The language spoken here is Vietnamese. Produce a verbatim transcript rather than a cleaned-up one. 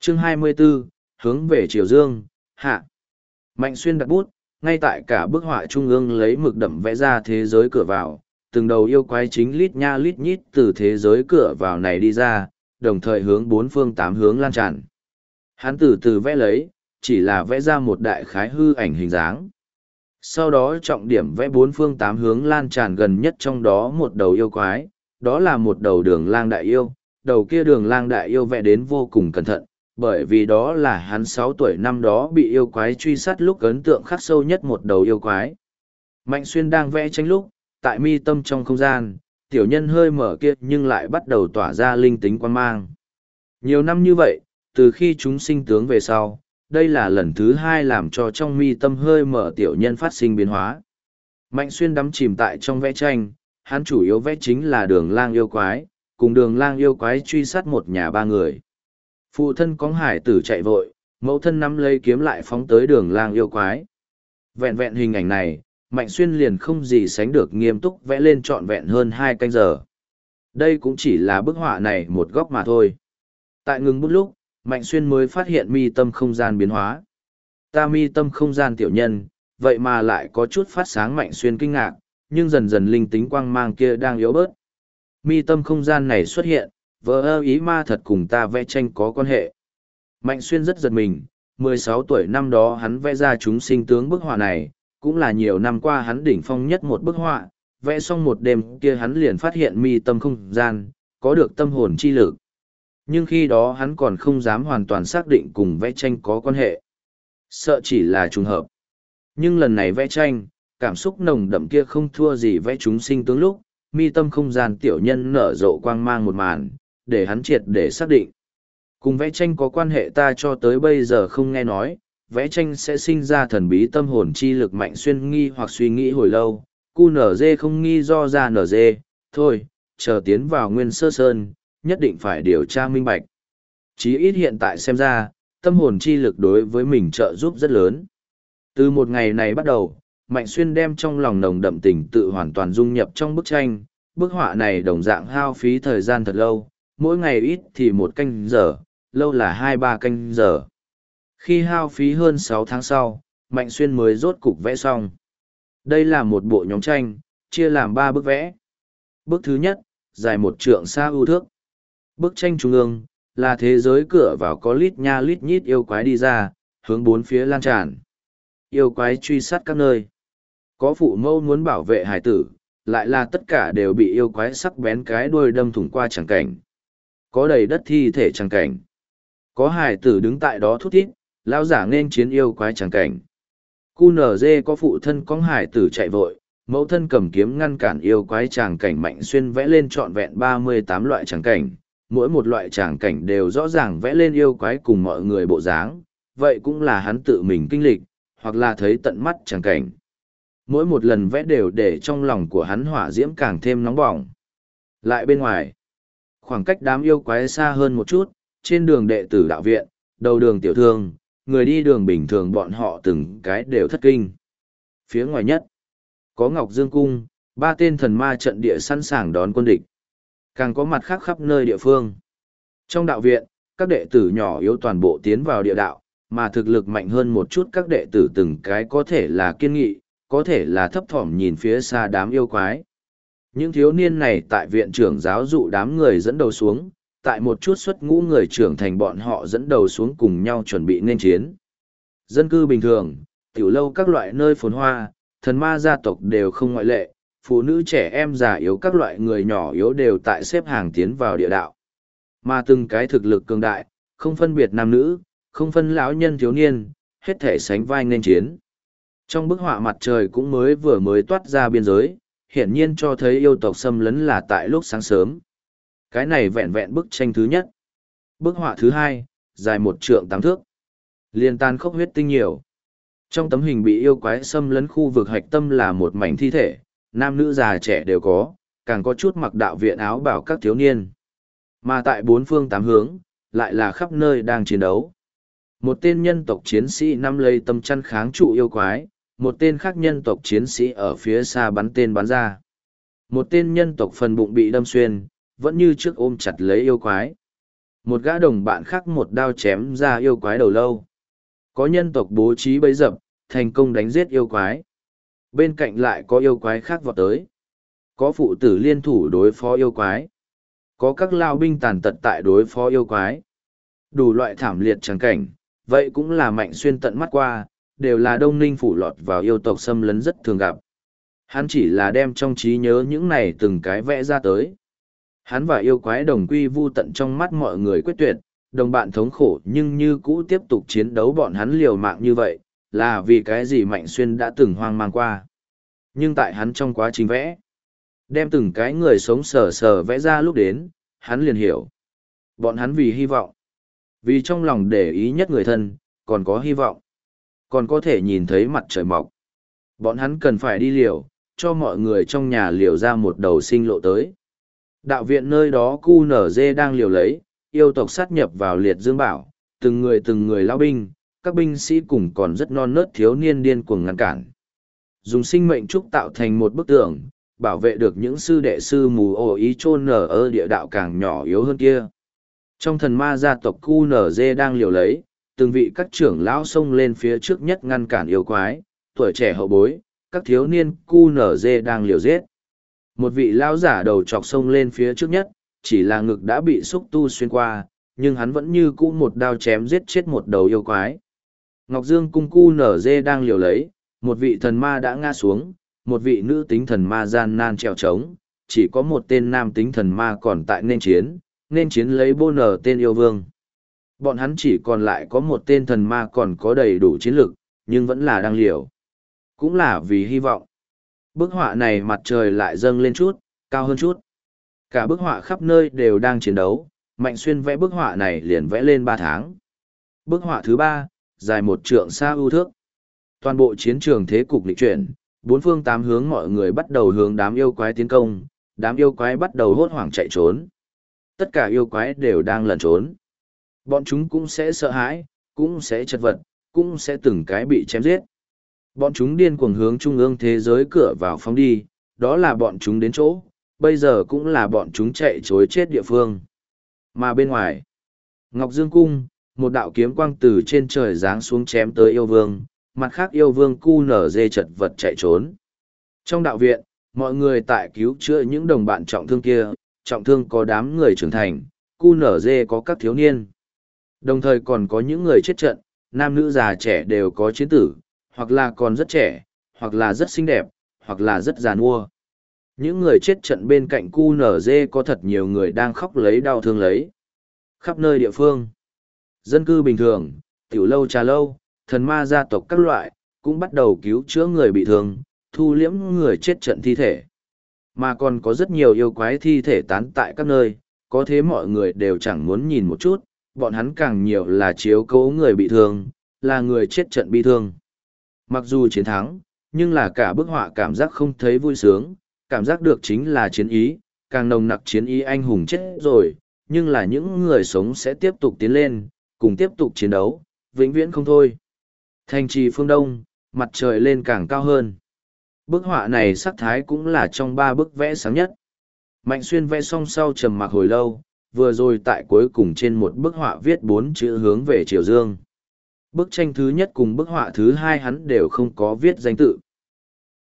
Chương hai mươi 24, hướng về Triều Dương, hạ. Mạnh Xuyên đặt bút, ngay tại cả bức họa trung ương lấy mực đậm vẽ ra thế giới cửa vào, từng đầu yêu quái chính lít nha lít nhít từ thế giới cửa vào này đi ra, đồng thời hướng bốn phương tám hướng lan tràn. Hắn từ từ vẽ lấy, chỉ là vẽ ra một đại khái hư ảnh hình dáng. Sau đó trọng điểm vẽ bốn phương tám hướng lan tràn gần nhất trong đó một đầu yêu quái, đó là một đầu đường lang đại yêu, đầu kia đường lang đại yêu vẽ đến vô cùng cẩn thận, bởi vì đó là hắn sáu tuổi năm đó bị yêu quái truy sát lúc ấn tượng khắc sâu nhất một đầu yêu quái. Mạnh Xuyên đang vẽ tranh lúc, tại mi tâm trong không gian, tiểu nhân hơi mở kia nhưng lại bắt đầu tỏa ra linh tính quan mang. Nhiều năm như vậy, từ khi chúng sinh tướng về sau, đây là lần thứ hai làm cho trong mi tâm hơi mở tiểu nhân phát sinh biến hóa. Mạnh Xuyên đắm chìm tại trong vẽ tranh, hắn chủ yếu vẽ chính là đường lang yêu quái, cùng đường lang yêu quái truy sát một nhà ba người. Phụ thân cóng hải tử chạy vội, mẫu thân nắm lấy kiếm lại phóng tới đường lang yêu quái. Vẹn vẹn hình ảnh này, Mạnh Xuyên liền không gì sánh được nghiêm túc vẽ lên trọn vẹn hơn hai canh giờ. Đây cũng chỉ là bức họa này một góc mà thôi. Tại ngừng bút lúc, Mạnh Xuyên mới phát hiện mi tâm không gian biến hóa. Ta mi tâm không gian tiểu nhân, vậy mà lại có chút phát sáng. Mạnh Xuyên kinh ngạc, nhưng dần dần linh tính quang mang kia đang yếu bớt. Mi tâm không gian này xuất hiện, vỡ ơ ý ma thật cùng ta vẽ tranh có quan hệ. Mạnh Xuyên rất giật mình, mười sáu tuổi năm đó hắn vẽ ra chúng sinh tướng bức họa này, cũng là nhiều năm qua hắn đỉnh phong nhất một bức họa, vẽ xong một đêm kia hắn liền phát hiện mi tâm không gian, có được tâm hồn chi lực. Nhưng khi đó hắn còn không dám hoàn toàn xác định cùng vẽ tranh có quan hệ. Sợ chỉ là trùng hợp. Nhưng lần này vẽ tranh, cảm xúc nồng đậm kia không thua gì vẽ chúng sinh tướng lúc, mi tâm không gian tiểu nhân nở rộ quang mang một màn, để hắn triệt để xác định. Cùng vẽ tranh có quan hệ ta cho tới bây giờ không nghe nói, vẽ tranh sẽ sinh ra thần bí tâm hồn chi lực. Mạnh Xuyên nghi hoặc suy nghĩ hồi lâu, cu nở dê không nghi do ra nở dê, thôi, chờ tiến vào Nguyên Sơ Sơn, nhất định phải điều tra minh bạch. Chí ít hiện tại xem ra, tâm hồn chi lực đối với mình trợ giúp rất lớn. Từ một ngày này bắt đầu, Mạnh Xuyên đem trong lòng nồng đậm tình tự hoàn toàn dung nhập trong bức tranh, bức họa này đồng dạng hao phí thời gian thật lâu, mỗi ngày ít thì một canh giờ, lâu là hai ba canh giờ. Khi hao phí hơn sáu tháng sau, Mạnh Xuyên mới rốt cục vẽ xong. Đây là một bộ nhóm tranh, chia làm ba bức vẽ. Bức thứ nhất, dài một trượng xa ưu thước. Bức tranh trung ương, là thế giới cửa vào có lít nha lít nhít yêu quái đi ra, hướng bốn phía lan tràn. Yêu quái truy sát các nơi. Có phụ mẫu muốn bảo vệ hải tử, lại là tất cả đều bị yêu quái sắc bén cái đuôi đâm thủng qua chẳng cảnh. Có đầy đất thi thể chẳng cảnh. Có hải tử đứng tại đó thút thít, lão giả nên chiến yêu quái chẳng cảnh. Cu nở dê có phụ thân con hải tử chạy vội, mẫu thân cầm kiếm ngăn cản yêu quái tràng cảnh. Mạnh Xuyên vẽ lên trọn vẹn ba mươi tám loại tràng cảnh, mỗi một loại tràng cảnh đều rõ ràng vẽ lên yêu quái cùng mọi người bộ dáng, vậy cũng là hắn tự mình kinh lịch, hoặc là thấy tận mắt tràng cảnh. Mỗi một lần vẽ đều để trong lòng của hắn hỏa diễm càng thêm nóng bỏng. Lại bên ngoài, khoảng cách đám yêu quái xa hơn một chút, trên đường đệ tử đạo viện, đầu đường tiểu thương, người đi đường bình thường bọn họ từng cái đều thất kinh. Phía ngoài nhất, có Ngọc Dương Cung, ba tên thần ma trận địa sẵn sàng đón quân địch. Càng có mặt khác khắp nơi địa phương. Trong đạo viện, các đệ tử nhỏ yếu toàn bộ tiến vào địa đạo, mà thực lực mạnh hơn một chút các đệ tử từng cái có thể là kiên nghị, có thể là thấp thỏm nhìn phía xa đám yêu quái. Những thiếu niên này tại viện trưởng giáo dụ đám người dẫn đầu xuống, tại một chút xuất ngũ người trưởng thành bọn họ dẫn đầu xuống cùng nhau chuẩn bị nên chiến. Dân cư bình thường, tiểu lâu các loại nơi phồn hoa, thần ma gia tộc đều không ngoại lệ, phụ nữ trẻ em già yếu các loại người nhỏ yếu đều tại xếp hàng tiến vào địa đạo. Mà từng cái thực lực cường đại, không phân biệt nam nữ, không phân lão nhân thiếu niên, hết thể sánh vai nên chiến. Trong bức họa mặt trời cũng mới vừa mới toát ra biên giới, hiển nhiên cho thấy yêu tộc xâm lấn là tại lúc sáng sớm. Cái này vẹn vẹn bức tranh thứ nhất. Bức họa thứ hai, dài một trượng tám thước. Liên tan khốc huyết tinh nhiều. Trong tấm hình bị yêu quái xâm lấn khu vực hạch tâm là một mảnh thi thể, nam nữ già trẻ đều có, càng có chút mặc đạo viện áo bảo các thiếu niên. Mà tại bốn phương tám hướng, lại là khắp nơi đang chiến đấu. Một tên nhân tộc chiến sĩ nắm lấy tấm chăn kháng trụ yêu quái, một tên khác nhân tộc chiến sĩ ở phía xa bắn tên bắn ra. Một tên nhân tộc phần bụng bị đâm xuyên, vẫn như trước ôm chặt lấy yêu quái. Một gã đồng bạn khác một đao chém ra yêu quái đầu lâu. Có nhân tộc bố trí bẫy dập, thành công đánh giết yêu quái. Bên cạnh lại có yêu quái khác vọt tới. Có phụ tử liên thủ đối phó yêu quái. Có các lao binh tàn tật tại đối phó yêu quái. Đủ loại thảm liệt trắng cảnh, vậy cũng là Mạnh Xuyên tận mắt qua, đều là Đông Ninh phủ lọt vào yêu tộc xâm lấn rất thường gặp. Hắn chỉ là đem trong trí nhớ những này từng cái vẽ ra tới. Hắn và yêu quái đồng quy vu tận trong mắt mọi người quyết tuyệt, đồng bạn thống khổ nhưng như cũ tiếp tục chiến đấu, bọn hắn liều mạng như vậy, là vì cái gì Mạnh Xuyên đã từng hoang mang qua. Nhưng tại hắn trong quá trình vẽ, đem từng cái người sống sờ sờ vẽ ra lúc đến, hắn liền hiểu. Bọn hắn vì hy vọng, vì trong lòng để ý nhất người thân, còn có hy vọng, còn có thể nhìn thấy mặt trời mọc. Bọn hắn cần phải đi liều, cho mọi người trong nhà liều ra một đầu sinh lộ tới. Đạo viện nơi đó cu nở dê đang liều lấy, yêu tộc sát nhập vào liệt dương bảo, từng người từng người lao binh, các binh sĩ cùng còn rất non nớt thiếu niên điên cuồng ngăn cản. Dùng sinh mệnh trúc tạo thành một bức tường, bảo vệ được những sư đệ sư mù ổ ý chôn nở ở địa đạo càng nhỏ yếu hơn kia. Trong thần ma gia tộc cu nở dê đang liều lấy, từng vị các trưởng lão xông lên phía trước nhất ngăn cản yêu quái, tuổi trẻ hậu bối, các thiếu niên cu nở dê đang liều giết. Một vị lão giả đầu chọc xông lên phía trước nhất, chỉ là ngực đã bị xúc tu xuyên qua, nhưng hắn vẫn như cũ một đao chém giết chết một đầu yêu quái. Ngọc Dương cung cu nở dê đang liều lấy, một vị thần ma đã ngã xuống, một vị nữ tính thần ma gian nan trèo trống, chỉ có một tên nam tính thần ma còn tại nên chiến, nên chiến lấy bô nở tên yêu vương. Bọn hắn chỉ còn lại có một tên thần ma còn có đầy đủ chiến lực, nhưng vẫn là đang liều. Cũng là vì hy vọng. Bức họa này mặt trời lại dâng lên chút, cao hơn chút. Cả bức họa khắp nơi đều đang chiến đấu, Mạnh Xuyên vẽ bức họa này liền vẽ lên ba tháng. Bức họa thứ ba, dài một trượng xa ưu thước. Toàn bộ chiến trường thế cục lịch chuyển, bốn phương tám hướng mọi người bắt đầu hướng đám yêu quái tiến công, đám yêu quái bắt đầu hốt hoảng chạy trốn. Tất cả yêu quái đều đang lẩn trốn. Bọn chúng cũng sẽ sợ hãi, cũng sẽ chật vật, cũng sẽ từng cái bị chém giết. Bọn chúng điên cuồng hướng trung ương thế giới cửa vào phóng đi, đó là bọn chúng đến chỗ, bây giờ cũng là bọn chúng chạy chối chết địa phương. Mà bên ngoài, Ngọc Dương Cung, một đạo kiếm quang từ trên trời giáng xuống chém tới yêu vương, mặt khác yêu vương cu nở dê chật vật chạy trốn. Trong đạo viện, mọi người tại cứu chữa những đồng bạn trọng thương kia, trọng thương có đám người trưởng thành, cu nở dê có các thiếu niên. Đồng thời còn có những người chết trận, nam nữ già trẻ đều có chiến tử, hoặc là còn rất trẻ, hoặc là rất xinh đẹp, hoặc là rất già nua. Những người chết trận bên cạnh cu nở dê có thật nhiều người đang khóc lấy đau thương lấy. Khắp nơi địa phương, dân cư bình thường, tiểu lâu trà lâu, thần ma gia tộc các loại, cũng bắt đầu cứu chữa người bị thương, thu liễm người chết trận thi thể. Mà còn có rất nhiều yêu quái thi thể tán tại các nơi, có thế mọi người đều chẳng muốn nhìn một chút, bọn hắn càng nhiều là chiếu cố người bị thương, là người chết trận bị thương. Mặc dù chiến thắng, nhưng là cả bức họa cảm giác không thấy vui sướng, cảm giác được chính là chiến ý, càng nồng nặc chiến ý anh hùng chết rồi, nhưng là những người sống sẽ tiếp tục tiến lên, cùng tiếp tục chiến đấu, vĩnh viễn không thôi. Thành trì phương Đông, mặt trời lên càng cao hơn. Bức họa này sắc thái cũng là trong ba bức vẽ sáng nhất. Mạnh Xuyên vẽ xong sau trầm mặc hồi lâu, vừa rồi tại cuối cùng trên một bức họa viết bốn chữ hướng về Triều Dương. Bức tranh thứ nhất cùng bức họa thứ hai hắn đều không có viết danh tự.